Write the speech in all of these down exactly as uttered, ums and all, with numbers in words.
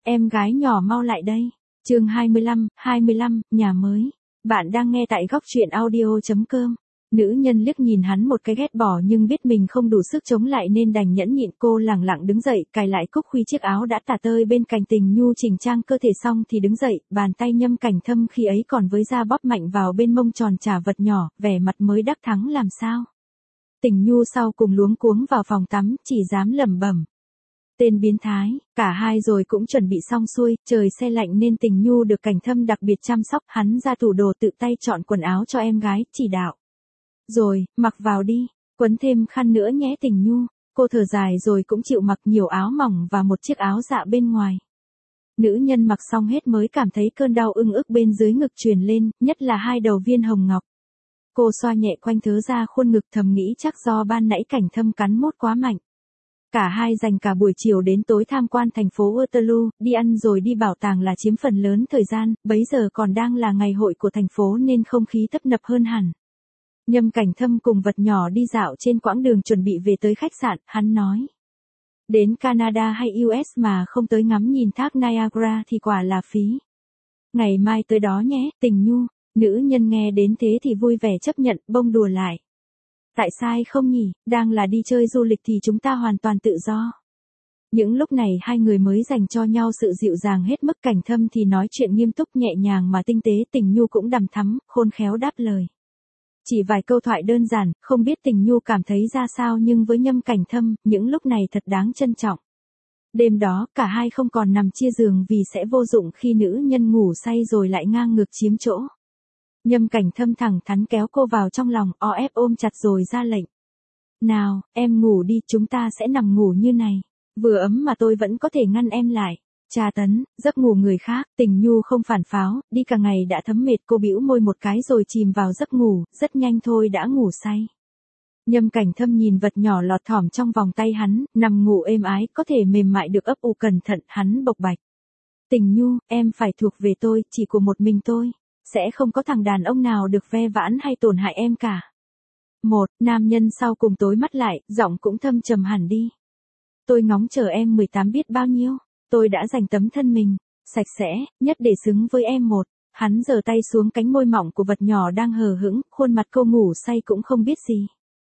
Em gái nhỏ mau lại đây. Chương hai mươi lăm, hai mươi lăm, nhà mới. Bạn đang nghe tại góc truyện audio chấm com. Nữ nhân liếc nhìn hắn một cái ghét bỏ nhưng biết mình không đủ sức chống lại nên đành nhẫn nhịn. Cô lẳng lặng đứng dậy, cài lại cúc khuy chiếc áo đã tả tơi bên cạnh Tình Nhu chỉnh trang cơ thể xong thì đứng dậy, bàn tay Nhâm Cảnh Thâm khi ấy còn với da bóp mạnh vào bên mông tròn trà vật nhỏ, vẻ mặt mới đắc thắng làm sao. Tình Nhu sau cùng luống cuống vào phòng tắm, chỉ dám lẩm bẩm. Tên biến thái, cả hai rồi cũng chuẩn bị xong xuôi, trời se lạnh nên Tình Nhu được Cảnh Thâm đặc biệt chăm sóc, hắn ra tủ đồ tự tay chọn quần áo cho em gái, chỉ đạo. Rồi, mặc vào đi, quấn thêm khăn nữa nhé Tình Nhu. Cô thở dài rồi cũng chịu mặc nhiều áo mỏng và một chiếc áo dạ bên ngoài. Nữ nhân mặc xong hết mới cảm thấy cơn đau ưng ức bên dưới ngực truyền lên, nhất là hai đầu viên hồng ngọc. Cô xoa nhẹ quanh thớ ra khuôn ngực thầm nghĩ chắc do ban nãy Cảnh Thâm cắn mốt quá mạnh. Cả hai dành cả buổi chiều đến tối tham quan thành phố Waterloo, đi ăn rồi đi bảo tàng là chiếm phần lớn thời gian, bấy giờ còn đang là ngày hội của thành phố nên không khí tấp nập hơn hẳn. Nhâm Cảnh Thâm cùng vật nhỏ đi dạo trên quãng đường chuẩn bị về tới khách sạn, hắn nói. Đến Canada hay u ét mà không tới ngắm nhìn thác Niagara thì quả là phí. Ngày mai tới đó nhé, Tình Nhu. Nữ nhân nghe đến thế thì vui vẻ chấp nhận, bông đùa lại. Tại sao không nhỉ, đang là đi chơi du lịch thì chúng ta hoàn toàn tự do. Những lúc này hai người mới dành cho nhau sự dịu dàng hết mức. Cảnh Thâm thì nói chuyện nghiêm túc nhẹ nhàng mà tinh tế, Tình Nhu cũng đằm thắm, khôn khéo đáp lời. Chỉ vài câu thoại đơn giản, không biết Tình Nhu cảm thấy ra sao nhưng với Nhâm Cảnh Thâm, những lúc này thật đáng trân trọng. Đêm đó, cả hai không còn nằm chia giường vì sẽ vô dụng khi nữ nhân ngủ say rồi lại ngang ngược chiếm chỗ. Nhâm Cảnh Thâm thẳng thắn kéo cô vào trong lòng, o ép ôm chặt rồi ra lệnh. Nào, em ngủ đi, chúng ta sẽ nằm ngủ như này. Vừa ấm mà tôi vẫn có thể ngăn em lại. Tra tấn, giấc ngủ người khác, Tình Nhu không phản pháo, đi cả ngày đã thấm mệt, cô bĩu môi một cái rồi chìm vào giấc ngủ, rất nhanh thôi đã ngủ say. Nhâm Cảnh Thâm nhìn vật nhỏ lọt thỏm trong vòng tay hắn, nằm ngủ êm ái, có thể mềm mại được ấp ủ cẩn thận, hắn bộc bạch. Tình Nhu, em phải thuộc về tôi, chỉ của một mình tôi. Sẽ không có thằng đàn ông nào được ve vãn hay tổn hại em cả. Một, nam nhân sau cùng tối mắt lại, giọng cũng thâm trầm hẳn đi. Tôi ngóng chờ em mười tám biết bao nhiêu. Tôi đã dành tấm thân mình, sạch sẽ, nhất để xứng với em. Một, hắn giở tay xuống cánh môi mỏng của vật nhỏ đang hờ hững, khuôn mặt cô ngủ say cũng không biết gì.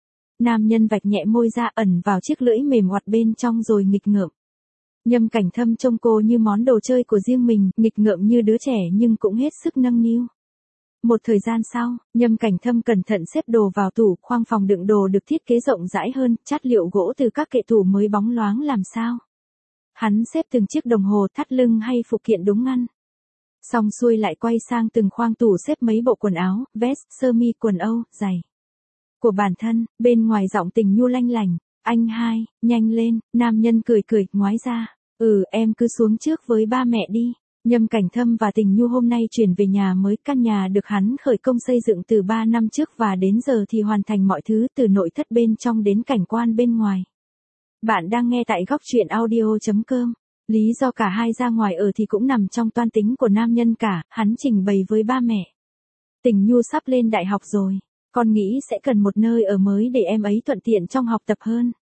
Nam nhân vạch nhẹ môi ra ẩn vào chiếc lưỡi mềm oặt bên trong rồi nghịch ngợm. Nhâm Cảnh Thâm trông cô như món đồ chơi của riêng mình, nghịch ngợm như đứa trẻ nhưng cũng hết sức nâng niu. Một thời gian sau, Nhâm Cảnh Thâm cẩn thận xếp đồ vào tủ, khoang phòng đựng đồ được thiết kế rộng rãi hơn, chát liệu gỗ từ các kệ tủ mới bóng loáng làm sao. Hắn xếp từng chiếc đồng hồ thắt lưng hay phụ kiện đúng ngăn. Xong xuôi lại quay sang từng khoang tủ xếp mấy bộ quần áo, vest, sơ mi, quần âu, giày. Của bản thân, bên ngoài giọng Tình Nhu lanh lành. Anh hai, nhanh lên, nam nhân cười cười, ngoái ra. Ừ, em cứ xuống trước với ba mẹ đi. Nhâm Cảnh Thâm và Tình Nhu hôm nay chuyển về nhà mới, căn nhà được hắn khởi công xây dựng từ ba năm trước và đến giờ thì hoàn thành mọi thứ từ nội thất bên trong đến cảnh quan bên ngoài. Bạn đang nghe tại góc truyện audio chấm com. Lý do cả hai ra ngoài ở thì cũng nằm trong toan tính của nam nhân cả, hắn trình bày với ba mẹ. Tình Nhu sắp lên đại học rồi, con nghĩ sẽ cần một nơi ở mới để em ấy thuận tiện trong học tập hơn.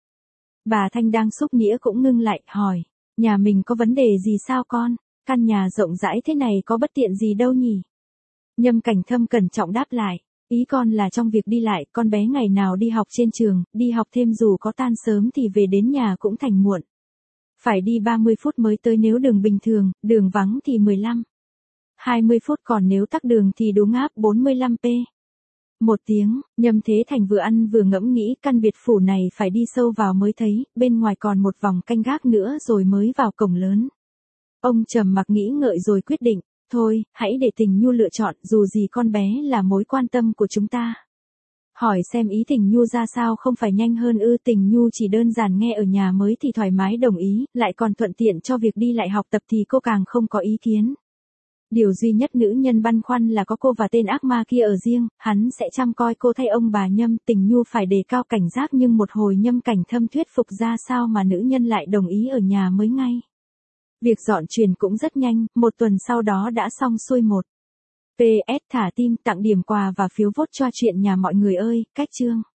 Bà Thanh đang xúc nĩa cũng ngưng lại, hỏi, nhà mình có vấn đề gì sao con? Căn nhà rộng rãi thế này có bất tiện gì đâu nhỉ? Nhâm Cảnh Thâm cẩn trọng đáp lại, ý con là trong việc đi lại, con bé ngày nào đi học trên trường, đi học thêm dù có tan sớm thì về đến nhà cũng thành muộn. Phải đi ba mươi phút mới tới nếu đường bình thường, đường vắng thì mười lăm. hai mươi phút còn nếu tắc đường thì đúng áp bốn mươi lăm phút. Một tiếng, Nhâm Thế Thành vừa ăn vừa ngẫm nghĩ căn biệt phủ này phải đi sâu vào mới thấy, bên ngoài còn một vòng canh gác nữa rồi mới vào cổng lớn. Ông trầm mặc nghĩ ngợi rồi quyết định, thôi, hãy để Tình Nhu lựa chọn, dù gì con bé là mối quan tâm của chúng ta. Hỏi xem ý Tình Nhu ra sao, không phải nhanh hơn ư? Tình Nhu chỉ đơn giản nghe ở nhà mới thì thoải mái đồng ý, lại còn thuận tiện cho việc đi lại học tập thì cô càng không có ý kiến. Điều duy nhất nữ nhân băn khoăn là có cô và tên ác ma kia ở riêng, hắn sẽ chăm coi cô thay ông bà Nhâm. Tình Nhu phải đề cao cảnh giác nhưng một hồi Nhâm Cảnh Thâm thuyết phục ra sao mà nữ nhân lại đồng ý ở nhà mới ngay. Việc dọn truyền cũng rất nhanh, một tuần sau đó đã xong xuôi. Một pê ét thả tim, tặng điểm quà và phiếu vote cho chuyện nhà mọi người ơi, cách chương.